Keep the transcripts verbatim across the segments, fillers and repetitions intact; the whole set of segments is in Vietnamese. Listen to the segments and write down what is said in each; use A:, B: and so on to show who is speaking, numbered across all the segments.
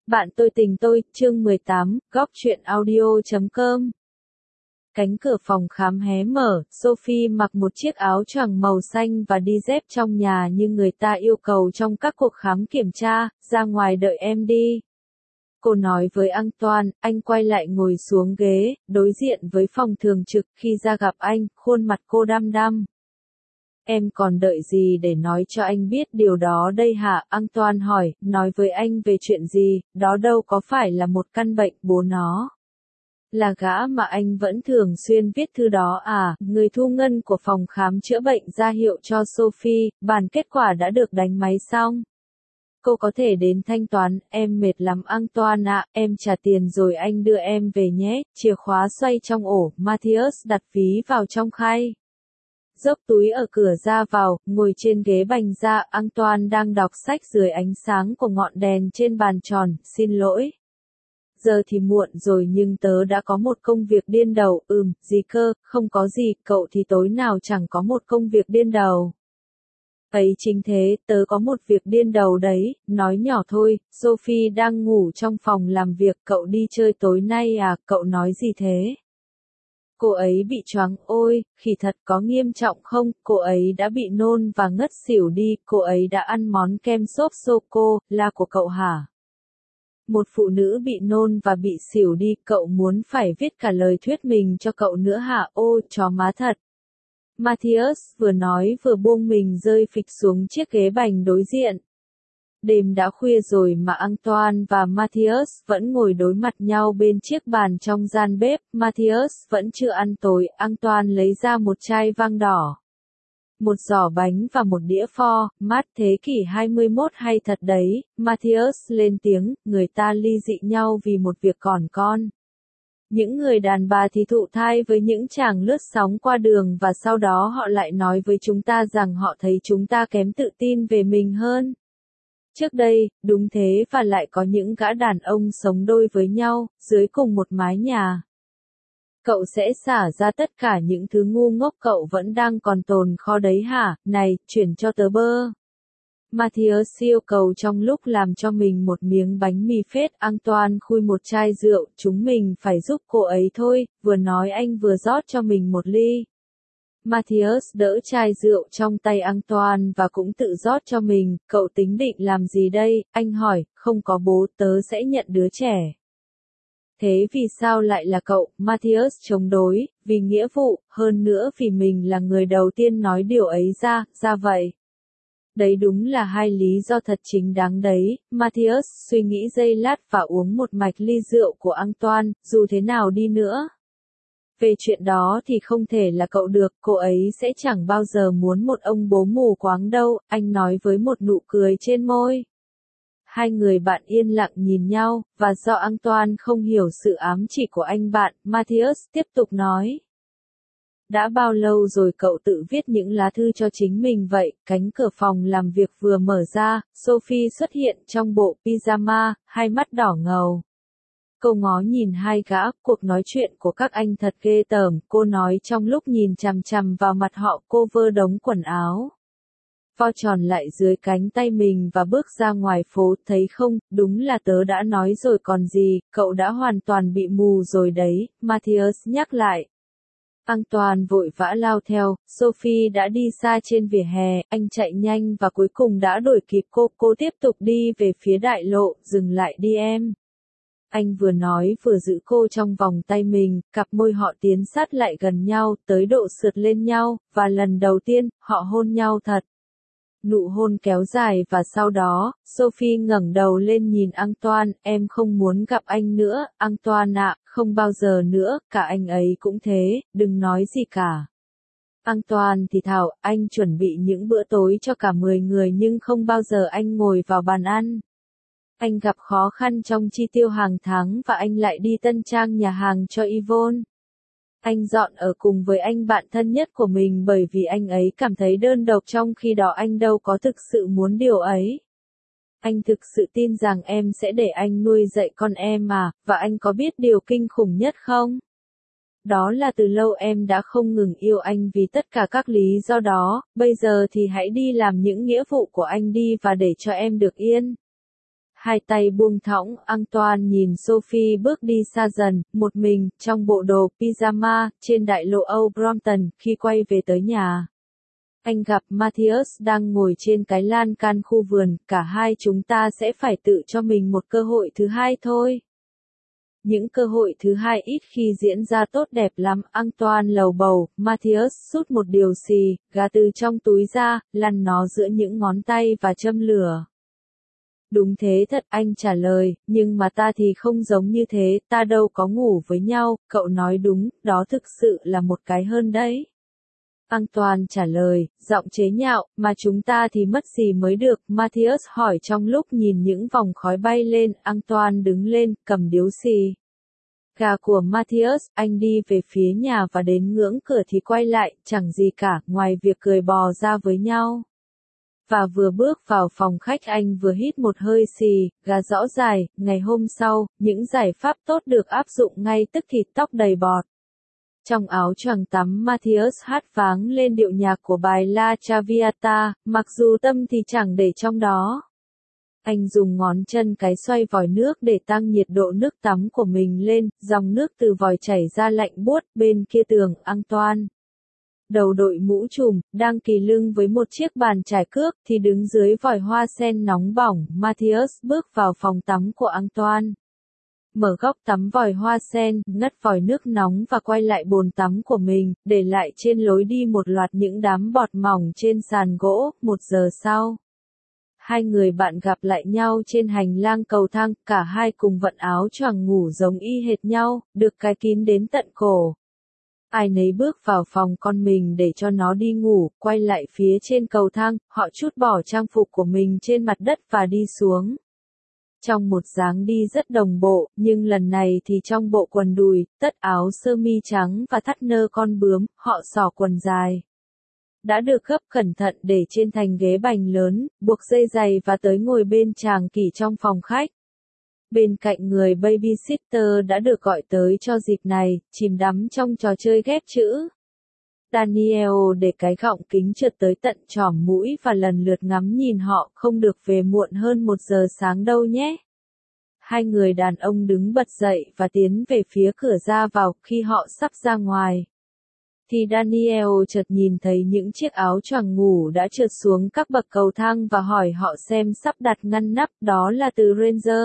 A: Bạn tôi tình tôi, chương mười tám, góc truyện audio chấm com. Cánh cửa phòng khám hé mở, Sophie mặc một chiếc áo choàng màu xanh và đi dép trong nhà như người ta yêu cầu trong các cuộc khám kiểm tra, ra ngoài đợi em đi. Cô nói với Antoine, anh quay lại ngồi xuống ghế, đối diện với phòng thường trực, khi ra gặp anh, khuôn mặt cô đăm đăm. Em còn đợi gì để nói cho anh biết điều đó đây hả? Antoine hỏi, nói với anh về chuyện gì, đó đâu có phải là một căn bệnh bố nó. Là gã mà anh vẫn thường xuyên viết thư đó à? Người thu ngân của phòng khám chữa bệnh ra hiệu cho Sophie, bản kết quả đã được đánh máy xong. Cô có thể đến thanh toán, em mệt lắm Antoine ạ, em trả tiền rồi anh đưa em về nhé, chìa khóa xoay trong ổ, Matthias đặt ví vào trong khay. Dốc túi ở cửa ra vào, ngồi trên ghế bành da, Antoine đang đọc sách dưới ánh sáng của ngọn đèn trên bàn tròn, xin lỗi. Giờ thì muộn rồi nhưng tớ đã có một công việc điên đầu, ừm, gì cơ, không có gì, cậu thì tối nào chẳng có một công việc điên đầu. Ấy chính thế, tớ có một việc điên đầu đấy, nói nhỏ thôi, Sophie đang ngủ trong phòng làm việc, cậu đi chơi tối nay à, cậu nói gì thế? Cô ấy bị choáng, ôi, khỉ thật có nghiêm trọng không, cô ấy đã bị nôn và ngất xỉu đi, cô ấy đã ăn món kem xốp sô-cô, là của cậu hả? Một phụ nữ bị nôn và bị xỉu đi, cậu muốn phải viết cả lời thuyết mình cho cậu nữa hả, ôi, chó má thật. Matthias vừa nói vừa buông mình rơi phịch xuống chiếc ghế bành đối diện. Đêm đã khuya rồi mà Antoine và Matthias vẫn ngồi đối mặt nhau bên chiếc bàn trong gian bếp, Matthias vẫn chưa ăn tối, Antoine lấy ra một chai vang đỏ, một giỏ bánh và một đĩa pho, mát thế kỷ hai mươi mốt hay thật đấy, Matthias lên tiếng, người ta ly dị nhau vì một việc còn con. Những người đàn bà thì thụ thai với những chàng lướt sóng qua đường và sau đó họ lại nói với chúng ta rằng họ thấy chúng ta kém tự tin về mình hơn. Trước đây, đúng thế và lại có những gã đàn ông sống đôi với nhau, dưới cùng một mái nhà. Cậu sẽ xả ra tất cả những thứ ngu ngốc cậu vẫn đang còn tồn kho đấy hả, này, chuyển cho tớ bơ. Matthias yêu cầu trong lúc làm cho mình một miếng bánh mì phết, Antoine khui một chai rượu, chúng mình phải giúp cô ấy thôi, vừa nói anh vừa rót cho mình một ly. Matthias đỡ chai rượu trong tay Antoine và cũng tự rót cho mình, cậu tính định làm gì đây, anh hỏi, không có bố tớ sẽ nhận đứa trẻ. Thế vì sao lại là cậu, Matthias chống đối, vì nghĩa vụ, hơn nữa vì mình là người đầu tiên nói điều ấy ra, ra vậy. Đấy đúng là hai lý do thật chính đáng đấy, Matthias suy nghĩ giây lát và uống một mạch ly rượu của Antoine, dù thế nào đi nữa. Về chuyện đó thì không thể là cậu được, cô ấy sẽ chẳng bao giờ muốn một ông bố mù quáng đâu, anh nói với một nụ cười trên môi. Hai người bạn yên lặng nhìn nhau, và do Antoine không hiểu sự ám chỉ của anh bạn, Matthias tiếp tục nói. Đã bao lâu rồi cậu tự viết những lá thư cho chính mình vậy? Cánh cửa phòng làm việc vừa mở ra, Sophie xuất hiện trong bộ pyjama, hai mắt đỏ ngầu. Cô ngó nhìn hai gã, cuộc nói chuyện của các anh thật ghê tởm, cô nói trong lúc nhìn chằm chằm vào mặt họ, cô vơ đống quần áo. Vo tròn lại dưới cánh tay mình và bước ra ngoài phố, thấy không, đúng là tớ đã nói rồi còn gì, cậu đã hoàn toàn bị mù rồi đấy, Matthias nhắc lại. Antoine vội vã lao theo, Sophie đã đi xa trên vỉa hè, anh chạy nhanh và cuối cùng đã đuổi kịp cô, cô tiếp tục đi về phía đại lộ, dừng lại đi em. Anh vừa nói vừa giữ cô trong vòng tay mình, cặp môi họ tiến sát lại gần nhau, tới độ sượt lên nhau, và lần đầu tiên, họ hôn nhau thật. Nụ hôn kéo dài và sau đó, Sophie ngẩng đầu lên nhìn Antoine, em không muốn gặp anh nữa, Antoine ạ, không bao giờ nữa, cả anh ấy cũng thế, đừng nói gì cả. Antoine thì thào, anh chuẩn bị những bữa tối cho cả mười người nhưng không bao giờ anh ngồi vào bàn ăn. Anh gặp khó khăn trong chi tiêu hàng tháng và anh lại đi tân trang nhà hàng cho Yvonne. Anh dọn ở cùng với anh bạn thân nhất của mình bởi vì anh ấy cảm thấy đơn độc trong khi đó anh đâu có thực sự muốn điều ấy. Anh thực sự tin rằng em sẽ để anh nuôi dạy con em mà, và anh có biết điều kinh khủng nhất không? Đó là từ lâu em đã không ngừng yêu anh vì tất cả các lý do đó, bây giờ thì hãy đi làm những nghĩa vụ của anh đi và để cho em được yên. hai tay buông thõng, Antoine nhìn Sophie bước đi xa dần, một mình, trong bộ đồ pyjama, trên đại lộ Old Brompton, khi quay về tới nhà. Anh gặp Matthias đang ngồi trên cái lan can khu vườn, cả hai chúng ta sẽ phải tự cho mình một cơ hội thứ hai thôi. Những cơ hội thứ hai ít khi diễn ra tốt đẹp lắm, Antoine lầu bầu, Matthias rút một điều xì, gà từ trong túi ra, lăn nó giữa những ngón tay và châm lửa. Đúng thế thật, anh trả lời, nhưng mà ta thì không giống như thế, ta đâu có ngủ với nhau, cậu nói đúng, đó thực sự là một cái hơn đấy. Antoine trả lời, giọng chế nhạo, mà chúng ta thì mất gì mới được, Matthias hỏi trong lúc nhìn những vòng khói bay lên, Antoine đứng lên, cầm điếu xì. Gà của Matthias, anh đi về phía nhà và đến ngưỡng cửa thì quay lại, chẳng gì cả, ngoài việc cười bò ra với nhau. Và vừa bước vào phòng khách anh vừa hít một hơi xì, gà rõ dài, ngày hôm sau, những giải pháp tốt được áp dụng ngay tức thì tóc đầy bọt. Trong áo choàng tắm Matthias hát váng lên điệu nhạc của bài La Traviata, mặc dù tâm thì chẳng để trong đó. Anh dùng ngón chân cái xoay vòi nước để tăng nhiệt độ nước tắm của mình lên, dòng nước từ vòi chảy ra lạnh buốt, bên kia tường, Antoine. Đầu đội mũ trùm, đang kỳ lưng với một chiếc bàn chải cước, thì đứng dưới vòi hoa sen nóng bỏng, Matthias bước vào phòng tắm của Antoine. Mở góc tắm vòi hoa sen, ngắt vòi nước nóng và quay lại bồn tắm của mình, để lại trên lối đi một loạt những đám bọt mỏng trên sàn gỗ, một giờ sau. Hai người bạn gặp lại nhau trên hành lang cầu thang, cả hai cùng vận áo choàng ngủ giống y hệt nhau, được cài kín đến tận cổ. Ai nấy bước vào phòng con mình để cho nó đi ngủ, quay lại phía trên cầu thang, họ trút bỏ trang phục của mình trên mặt đất và đi xuống. Trong một dáng đi rất đồng bộ, nhưng lần này thì trong bộ quần đùi, tất áo sơ mi trắng và thắt nơ con bướm, họ xỏ quần dài. Đã được gấp cẩn thận để trên thành ghế bành lớn, buộc dây giày và tới ngồi bên chàng kỷ trong phòng khách. Bên cạnh người babysitter đã được gọi tới cho dịp này, chìm đắm trong trò chơi ghép chữ. Daniel để cái gọng kính trượt tới tận trỏm mũi và lần lượt ngắm nhìn họ, không được về muộn hơn một giờ sáng đâu nhé. Hai người đàn ông đứng bật dậy và tiến về phía cửa ra vào, khi họ sắp ra ngoài. Thì Daniel chợt nhìn thấy những chiếc áo choàng ngủ đã trượt xuống các bậc cầu thang và hỏi họ xem sắp đặt ngăn nắp, đó là từ Ranger.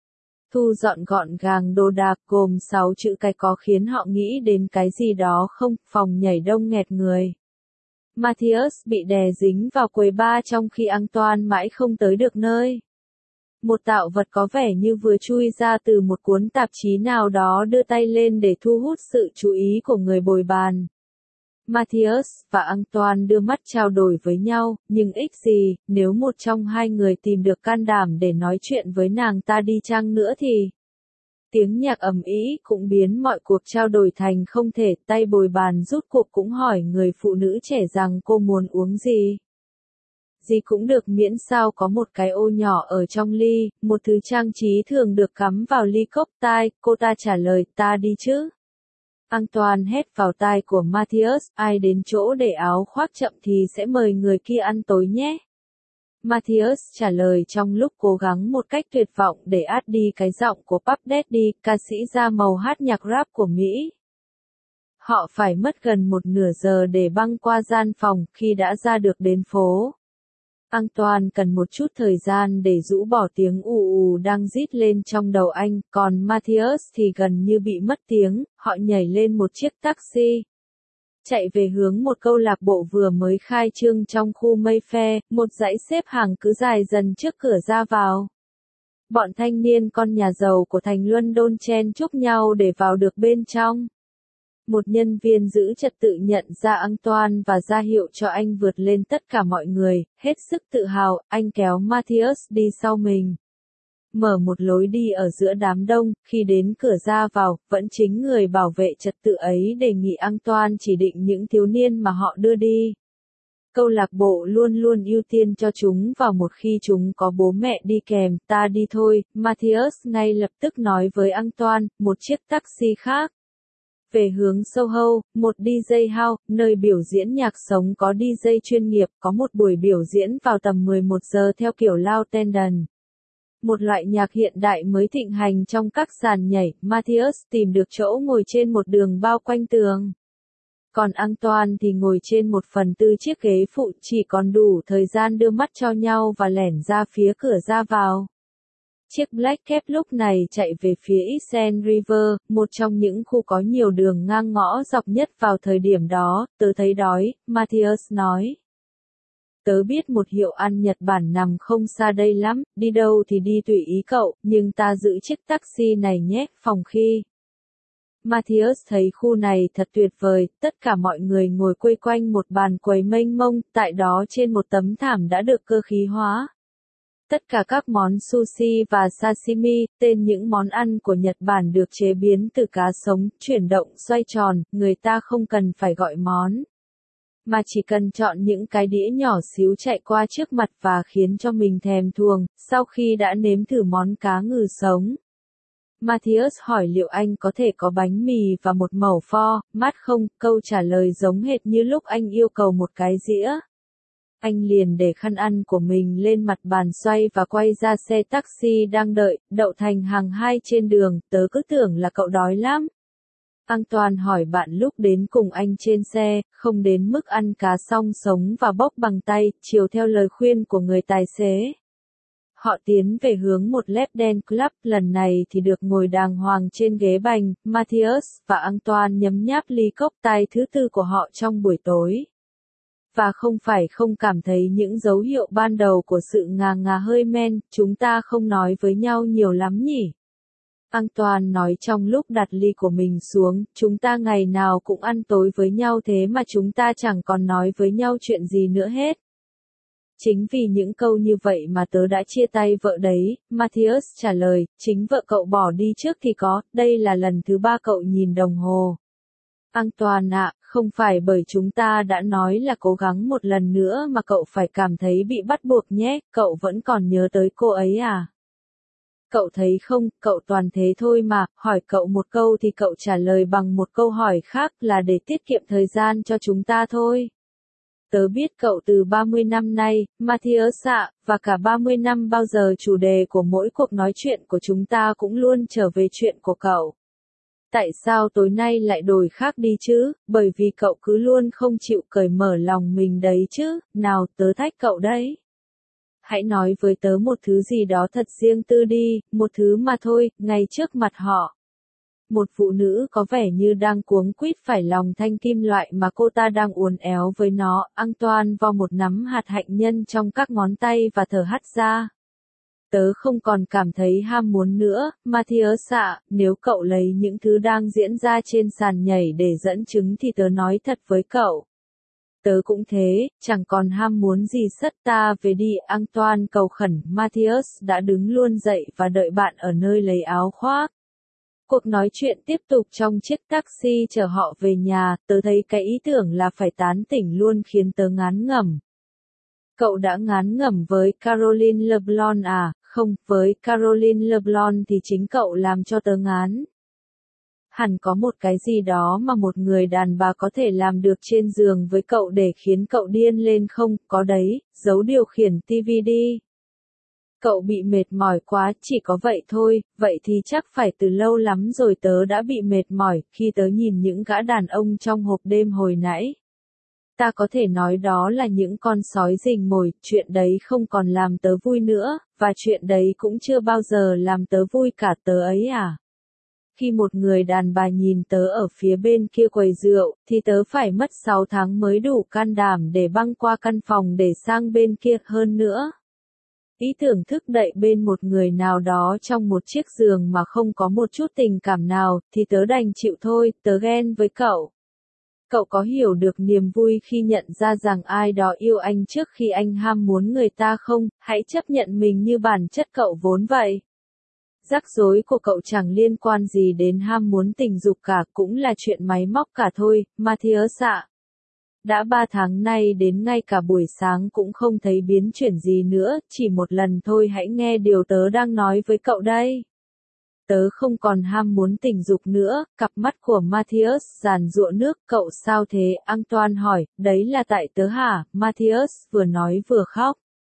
A: Thu dọn gọn gàng đồ đạc gồm sáu chữ cái có khiến họ nghĩ đến cái gì đó không, phòng nhảy đông nghẹt người. Matthias bị đè dính vào quầy bar trong khi Antoine mãi không tới được nơi. Một tạo vật có vẻ như vừa chui ra từ một cuốn tạp chí nào đó đưa tay lên để thu hút sự chú ý của người bồi bàn. Matthias và Antoine đưa mắt trao đổi với nhau, nhưng ích gì, nếu một trong hai người tìm được can đảm để nói chuyện với nàng ta đi chăng nữa thì... Tiếng nhạc ầm ĩ cũng biến mọi cuộc trao đổi thành không thể, tay bồi bàn rút cuộc cũng hỏi người phụ nữ trẻ rằng cô muốn uống gì. Gì cũng được miễn sao có một cái ô nhỏ ở trong ly, một thứ trang trí thường được cắm vào ly cốc tai, cô ta trả lời, ta đi chứ. Antoine hét vào tai của Matthias, ai đến chỗ để áo khoác chậm thì sẽ mời người kia ăn tối nhé. Matthias trả lời trong lúc cố gắng một cách tuyệt vọng để át đi cái giọng của Puff Daddy, ca sĩ da màu hát nhạc rap của Mỹ. Họ phải mất gần một nửa giờ để băng qua gian phòng khi đã ra được đến phố. Antoine cần một chút thời gian để rũ bỏ tiếng ù ù đang rít lên trong đầu anh, còn Matthias thì gần như bị mất tiếng, họ nhảy lên một chiếc taxi. Chạy về hướng một câu lạc bộ vừa mới khai trương trong khu Mayfair, một dãy xếp hàng cứ dài dần trước cửa ra vào. Bọn thanh niên con nhà giàu của thành London chen chúc nhau để vào được bên trong. Một nhân viên giữ trật tự nhận ra Antoine và ra hiệu cho anh vượt lên tất cả mọi người, hết sức tự hào, anh kéo Matthias đi sau mình. Mở một lối đi ở giữa đám đông, khi đến cửa ra vào, vẫn chính người bảo vệ trật tự ấy đề nghị Antoine chỉ định những thiếu niên mà họ đưa đi. Câu lạc bộ luôn luôn ưu tiên cho chúng vào một khi chúng có bố mẹ đi kèm, ta đi thôi, Matthias ngay lập tức nói với Antoine, một chiếc taxi khác. Về hướng Soho, một đi jay house, nơi biểu diễn nhạc sống có đi jay chuyên nghiệp, có một buổi biểu diễn vào tầm mười một giờ theo kiểu lounge tendon. Một loại nhạc hiện đại mới thịnh hành trong các sàn nhảy, Matthias tìm được chỗ ngồi trên một đường bao quanh tường. Còn Antoine thì ngồi trên một phần tư chiếc ghế phụ, chỉ còn đủ thời gian đưa mắt cho nhau và lẻn ra phía cửa ra vào. Chiếc Black Cab lúc này chạy về phía East River, một trong những khu có nhiều đường ngang ngõ dọc nhất vào thời điểm đó. Tớ thấy đói, Matthias nói. Tớ biết một hiệu ăn Nhật Bản nằm không xa đây lắm, đi đâu thì đi tùy ý cậu, nhưng ta giữ chiếc taxi này nhé, phòng khi. Matthias thấy khu này thật tuyệt vời, tất cả mọi người ngồi quây quanh một bàn quầy mênh mông, tại đó trên một tấm thảm đã được cơ khí hóa. Tất cả các món sushi và sashimi, tên những món ăn của Nhật Bản được chế biến từ cá sống, chuyển động, xoay tròn, người ta không cần phải gọi món. Mà chỉ cần chọn những cái đĩa nhỏ xíu chạy qua trước mặt và khiến cho mình thèm thuồng, sau khi đã nếm thử món cá ngừ sống. Matthias hỏi liệu anh có thể có bánh mì và một mẩu pho, mát không, câu trả lời giống hệt như lúc anh yêu cầu một cái dĩa. Anh liền để khăn ăn của mình lên mặt bàn xoay và quay ra xe taxi đang đợi, đậu thành hàng hai trên đường, tớ cứ tưởng là cậu đói lắm. Antoine hỏi bạn lúc đến cùng anh trên xe, không đến mức ăn cá song sống và bóc bằng tay, chiều theo lời khuyên của người tài xế. Họ tiến về hướng một Lap Dance Club, lần này thì được ngồi đàng hoàng trên ghế bành, Matthias và Antoine nhấm nháp ly cocktail thứ tư của họ trong buổi tối. Và không phải không cảm thấy những dấu hiệu ban đầu của sự ngà ngà hơi men, chúng ta không nói với nhau nhiều lắm nhỉ? Antoine nói trong lúc đặt ly của mình xuống, chúng ta ngày nào cũng ăn tối với nhau thế mà chúng ta chẳng còn nói với nhau chuyện gì nữa hết. Chính vì những câu như vậy mà tớ đã chia tay vợ đấy, Matthias trả lời, chính vợ cậu bỏ đi trước thì có, đây là lần thứ ba cậu nhìn đồng hồ. Antoine ạ, không phải bởi chúng ta đã nói là cố gắng một lần nữa mà cậu phải cảm thấy bị bắt buộc nhé, cậu vẫn còn nhớ tới cô ấy à? Cậu thấy không, cậu toàn thế thôi mà, hỏi cậu một câu thì cậu trả lời bằng một câu hỏi khác là để tiết kiệm thời gian cho chúng ta thôi. Tớ biết cậu từ ba mươi năm nay, Matthias ạ, và cả ba mươi năm bao giờ chủ đề của mỗi cuộc nói chuyện của chúng ta cũng luôn trở về chuyện của cậu. Tại sao tối nay lại đổi khác đi chứ, bởi vì cậu cứ luôn không chịu cởi mở lòng mình đấy chứ, nào tớ thách cậu đấy. Hãy nói với tớ một thứ gì đó thật riêng tư đi, một thứ mà thôi, ngay trước mặt họ. Một phụ nữ có vẻ như đang cuống quýt phải lòng thanh kim loại mà cô ta đang uốn éo với nó, Antoine vo một nắm hạt hạnh nhân trong các ngón tay và thở hắt ra. Tớ không còn cảm thấy ham muốn nữa, Matthias ạ, nếu cậu lấy những thứ đang diễn ra trên sàn nhảy để dẫn chứng thì tớ nói thật với cậu. Tớ cũng thế, chẳng còn ham muốn gì sất ta về đi, Antoine cầu khẩn, Matthias đã đứng luôn dậy và đợi bạn ở nơi lấy áo khoác. Cuộc nói chuyện tiếp tục trong chiếc taxi chở họ về nhà, tớ thấy cái ý tưởng là phải tán tỉnh luôn khiến tớ ngán ngẩm. Cậu đã ngán ngẩm với Caroline Leblond à? Không, với Caroline Leblond thì chính cậu làm cho tớ ngán. Hẳn có một cái gì đó mà một người đàn bà có thể làm được trên giường với cậu để khiến cậu điên lên không, có đấy, giấu điều khiển ti vi đi. Cậu bị mệt mỏi quá, chỉ có vậy thôi, vậy thì chắc phải từ lâu lắm rồi tớ đã bị mệt mỏi, khi tớ nhìn những gã đàn ông trong hộp đêm hồi nãy. Ta có thể nói đó là những con sói rình mồi, chuyện đấy không còn làm tớ vui nữa, và chuyện đấy cũng chưa bao giờ làm tớ vui cả tớ ấy à. Khi một người đàn bà nhìn tớ ở phía bên kia quầy rượu, thì tớ phải mất sáu tháng mới đủ can đảm để băng qua căn phòng để sang bên kia hơn nữa. Ý tưởng thức đậy bên một người nào đó trong một chiếc giường mà không có một chút tình cảm nào, thì tớ đành chịu thôi, tớ ghen với cậu. Cậu có hiểu được niềm vui khi nhận ra rằng ai đó yêu anh trước khi anh ham muốn người ta không? Hãy chấp nhận mình như bản chất cậu vốn vậy. Rắc rối của cậu chẳng liên quan gì đến ham muốn tình dục cả, cũng là chuyện máy móc cả thôi, Matthias ạ. Đã ba tháng nay đến ngay cả buổi sáng cũng không thấy biến chuyển gì nữa, chỉ một lần thôi hãy nghe điều tớ đang nói với cậu đây. Tớ không còn ham muốn tình dục nữa, cặp mắt của Matthias giàn giụa nước, cậu sao thế, Antoine hỏi, đấy là tại tớ hả, Matthias vừa nói vừa khóc.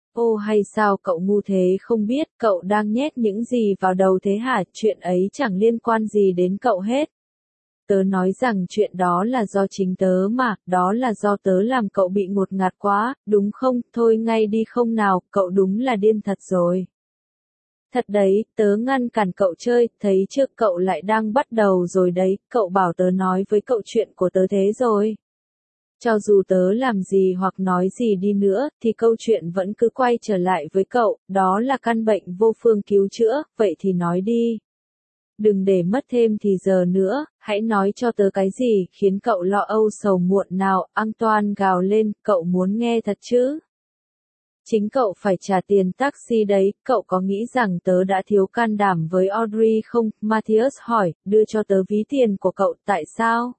A: Ô hay sao cậu ngu thế không biết, cậu đang nhét những gì vào đầu thế hả, chuyện ấy chẳng liên quan gì đến cậu hết. Tớ nói rằng chuyện đó là do chính tớ mà, đó là do tớ làm cậu bị ngột ngạt quá, đúng không, thôi ngay đi không nào, cậu đúng là điên thật rồi. Thật đấy, tớ ngăn cản cậu chơi, thấy chưa cậu lại đang bắt đầu rồi đấy, cậu bảo tớ nói với cậu chuyện của tớ thế rồi. Cho dù tớ làm gì hoặc nói gì đi nữa, thì câu chuyện vẫn cứ quay trở lại với cậu, đó là căn bệnh vô phương cứu chữa, vậy thì nói đi. Đừng để mất thêm thì giờ nữa, hãy nói cho tớ cái gì khiến cậu lo âu sầu muộn nào, Antoine gào lên, cậu muốn nghe thật chứ? Chính cậu phải trả tiền taxi đấy, cậu có nghĩ rằng tớ đã thiếu can đảm với Audrey không? Matthias hỏi, đưa cho tớ ví tiền của cậu, tại sao?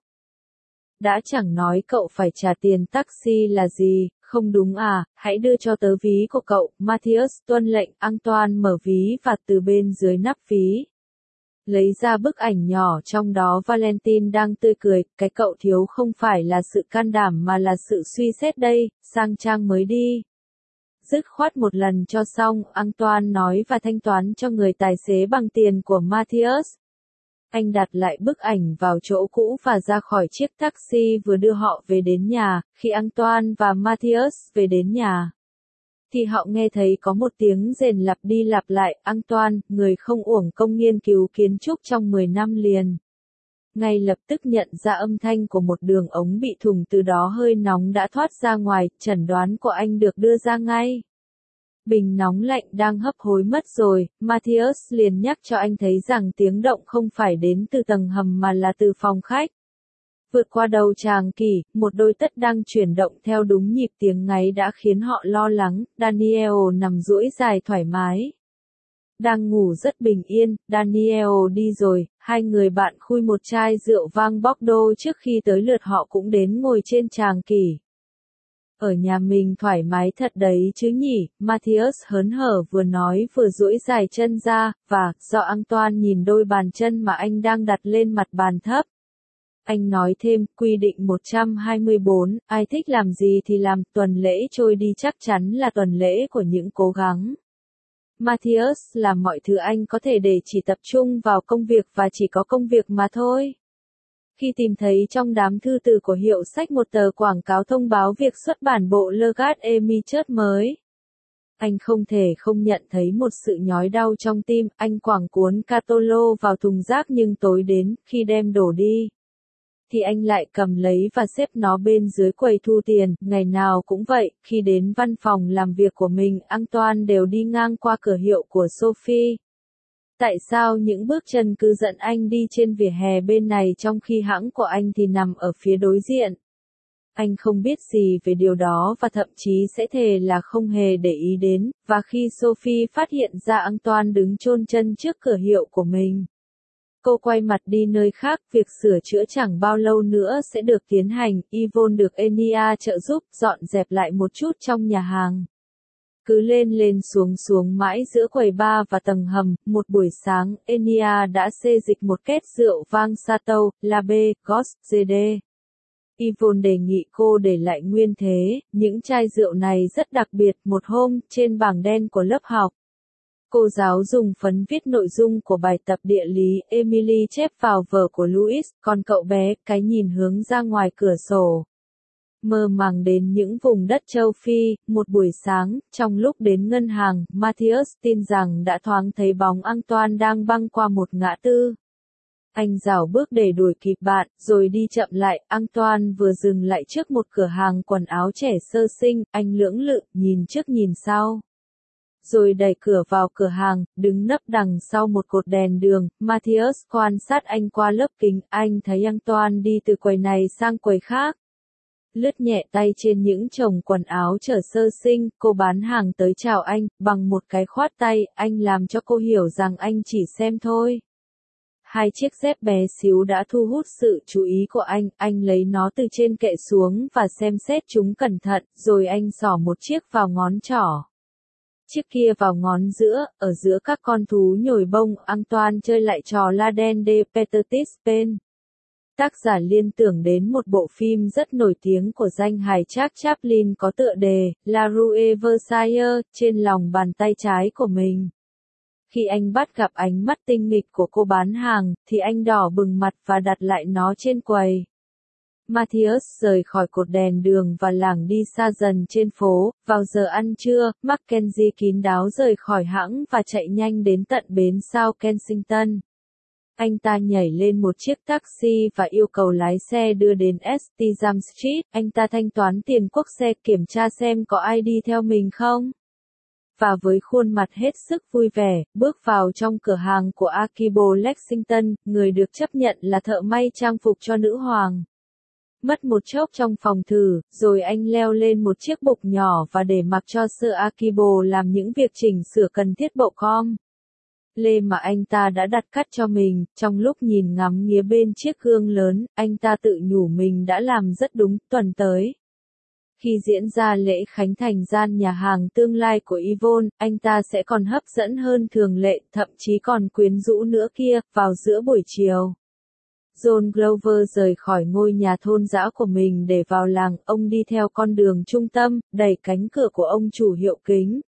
A: Đã chẳng nói cậu phải trả tiền taxi là gì, không đúng à, hãy đưa cho tớ ví của cậu, Matthias tuân lệnh, Antoine mở ví và từ bên dưới nắp ví. Lấy ra bức ảnh nhỏ trong đó Valentine đang tươi cười, cái cậu thiếu không phải là sự can đảm mà là sự suy xét đây, sang trang mới đi. Dứt khoát một lần cho xong, Antoine nói và thanh toán cho người tài xế bằng tiền của Matthias. Anh đặt lại bức ảnh vào chỗ cũ và ra khỏi chiếc taxi vừa đưa họ về đến nhà, khi Antoine và Matthias về đến nhà. Thì họ nghe thấy có một tiếng rền lặp đi lặp lại, Antoine, người không uổng công nghiên cứu kiến trúc trong mười năm liền. Ngay lập tức nhận ra âm thanh của một đường ống bị thủng, từ đó hơi nóng đã thoát ra ngoài, chẩn đoán của anh được đưa ra ngay. Bình nóng lạnh đang hấp hối mất rồi, Matthias liền nhắc cho anh thấy rằng tiếng động không phải đến từ tầng hầm mà là từ phòng khách. Vượt qua đầu tràng Kỳ, một đôi tất đang chuyển động theo đúng nhịp tiếng ngáy đã khiến họ lo lắng, Daniel nằm duỗi dài thoải mái. Đang ngủ rất bình yên, Daniel đi rồi, hai người bạn khui một chai rượu vang Bordeaux trước khi tới lượt họ cũng đến ngồi trên tràng Kỳ. Ở nhà mình thoải mái thật đấy chứ nhỉ, Matthias hớn hở vừa nói vừa duỗi dài chân ra, và, do Antoine nhìn đôi bàn chân mà anh đang đặt lên mặt bàn thấp. Anh nói thêm, quy định một trăm hai mươi bốn, ai thích làm gì thì làm, tuần lễ trôi đi chắc chắn là tuần lễ của những cố gắng. Matthias làm mọi thứ anh có thể để chỉ tập trung vào công việc và chỉ có công việc mà thôi. Khi tìm thấy trong đám thư từ của hiệu sách một tờ quảng cáo thông báo việc xuất bản bộ Legat Emichus mới, anh không thể không nhận thấy một sự nhói đau trong tim, anh quẳng cuốn Catolo vào thùng rác nhưng tối đến, khi đem đổ đi, thì anh lại cầm lấy và xếp nó bên dưới quầy thu tiền, ngày nào cũng vậy, khi đến văn phòng làm việc của mình, Antoine đều đi ngang qua cửa hiệu của Sophie. Tại sao những bước chân cứ dẫn anh đi trên vỉa hè bên này trong khi hãng của anh thì nằm ở phía đối diện? Anh không biết gì về điều đó và thậm chí sẽ thề là không hề để ý đến, và khi Sophie phát hiện ra Antoine đứng chôn chân trước cửa hiệu của mình, cô quay mặt đi nơi khác, việc sửa chữa chẳng bao lâu nữa sẽ được tiến hành, Yvonne được Enia trợ giúp dọn dẹp lại một chút trong nhà hàng. Cứ lên lên xuống xuống mãi giữa quầy bar và tầng hầm, một buổi sáng, Enia đã xê dịch một két rượu vang Chateau, Labe, Gos, giê đê. Yvonne đề nghị cô để lại nguyên thế, những chai rượu này rất đặc biệt, một hôm, trên bảng đen của lớp học. Cô giáo dùng phấn viết nội dung của bài tập địa lý, Emily chép vào vở của Louis, còn cậu bé, cái nhìn hướng ra ngoài cửa sổ. Mơ màng đến những vùng đất châu Phi, một buổi sáng, trong lúc đến ngân hàng, Matthias tin rằng đã thoáng thấy bóng Antoine đang băng qua một ngã tư. Anh rảo bước để đuổi kịp bạn, rồi đi chậm lại, Antoine vừa dừng lại trước một cửa hàng quần áo trẻ sơ sinh, anh lưỡng lự, nhìn trước nhìn sau. Rồi đẩy cửa vào cửa hàng, đứng nấp đằng sau một cột đèn đường, Matthias quan sát anh qua lớp kính, anh thấy Antoine đi từ quầy này sang quầy khác. Lướt nhẹ tay trên những chồng quần áo trở sơ sinh, cô bán hàng tới chào anh, bằng một cái khoát tay, anh làm cho cô hiểu rằng anh chỉ xem thôi. Hai chiếc dép bé xíu đã thu hút sự chú ý của anh, anh lấy nó từ trên kệ xuống và xem xét chúng cẩn thận, rồi anh xỏ một chiếc vào ngón trỏ. Chiếc kia vào ngón giữa, ở giữa các con thú nhồi bông, Antoine chơi lại trò La Den de Petites Peines. tác giả liên tưởng đến một bộ phim rất nổi tiếng của danh hài Charles Chaplin có tựa đề La Rue Versailles trên lòng bàn tay trái của mình. Khi anh bắt gặp ánh mắt tinh nghịch của cô bán hàng, thì anh đỏ bừng mặt và đặt lại nó trên quầy. Matthias rời khỏi cột đèn đường và lảng đi xa dần trên phố. Vào giờ ăn trưa, Mackenzie kín đáo rời khỏi hãng và chạy nhanh đến tận bến South Kensington. Anh ta nhảy lên một chiếc taxi và yêu cầu lái xe đưa đến Streatham Street. Anh ta thanh toán tiền quốc xe, kiểm tra xem có ai đi theo mình không. Và với khuôn mặt hết sức vui vẻ, bước vào trong cửa hàng của Akibo Lexington, người được chấp nhận là thợ may trang phục cho nữ hoàng. Mất một chốc trong phòng thử, rồi anh leo lên một chiếc bục nhỏ và để mặc cho Sir Akibo làm những việc chỉnh sửa cần thiết bộ com lê mà anh ta đã đặt cắt cho mình. Trong lúc nhìn ngắm nghía bên chiếc gương lớn, anh ta tự nhủ mình đã làm rất đúng. Tuần tới, khi diễn ra lễ khánh thành gian nhà hàng tương lai của Yvonne, anh ta sẽ còn hấp dẫn hơn thường lệ, thậm chí còn quyến rũ nữa kia. Vào giữa buổi chiều, John Glover rời khỏi ngôi nhà thôn dã của mình để vào làng. Ông đi theo con đường trung tâm, đẩy cánh cửa của ông chủ hiệu kính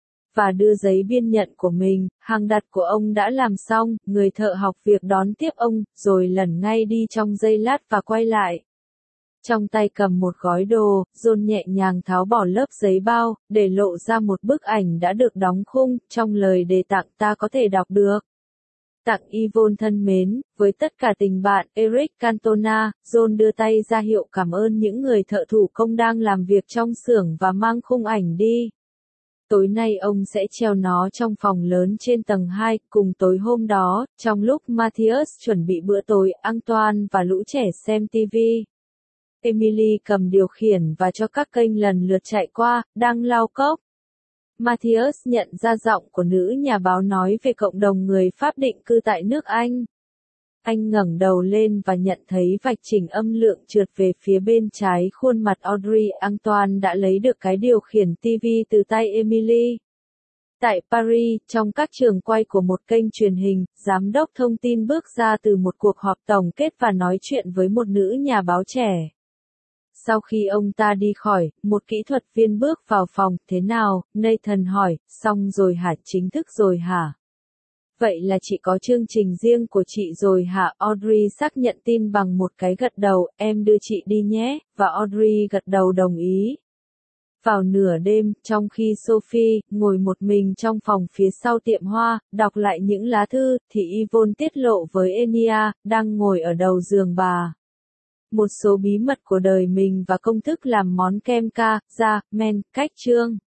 A: và đưa giấy biên nhận của mình. Hàng đặt của ông đã làm xong, người thợ học việc đón tiếp ông, rồi lẩn ngay đi trong giây lát và quay lại. Trong tay cầm một gói đồ, John nhẹ nhàng tháo bỏ lớp giấy bao, để lộ ra một bức ảnh đã được đóng khung. Trong lời đề tặng ta có thể đọc được: Tặng Yvonne thân mến, với tất cả tình bạn, Eric Cantona. John đưa tay ra hiệu cảm ơn những người thợ thủ công đang làm việc trong xưởng và mang khung ảnh đi. Tối nay ông sẽ treo nó trong phòng lớn trên tầng hai. Cùng tối hôm đó, trong lúc Matthias chuẩn bị bữa tối, Antoine và lũ trẻ xem ti vi. Emily cầm điều khiển và cho các kênh lần lượt chạy qua, đang lau cốc. Matthias nhận ra giọng của nữ nhà báo nói về cộng đồng người Pháp định cư tại nước Anh. Anh ngẩng đầu lên và nhận thấy vạch chỉnh âm lượng trượt về phía bên trái khuôn mặt Audrey. Antoine đã lấy được cái điều khiển ti vi từ tay Emily. Tại Paris, trong các trường quay của một kênh truyền hình, giám đốc thông tin bước ra từ một cuộc họp tổng kết và nói chuyện với một nữ nhà báo trẻ. Sau khi ông ta đi khỏi, một kỹ thuật viên bước vào phòng. Thế nào, Nathan hỏi, xong rồi hả, chính thức rồi hả? Vậy là chị có chương trình riêng của chị rồi hả? Audrey xác nhận tin bằng một cái gật đầu. Em đưa chị đi nhé, và Audrey gật đầu đồng ý. Vào nửa đêm, trong khi Sophie ngồi một mình trong phòng phía sau tiệm hoa, đọc lại những lá thư, thì Yvonne tiết lộ với Enya, đang ngồi ở đầu giường bà, một số bí mật của đời mình và công thức làm món kem ca, da, men, cách trương.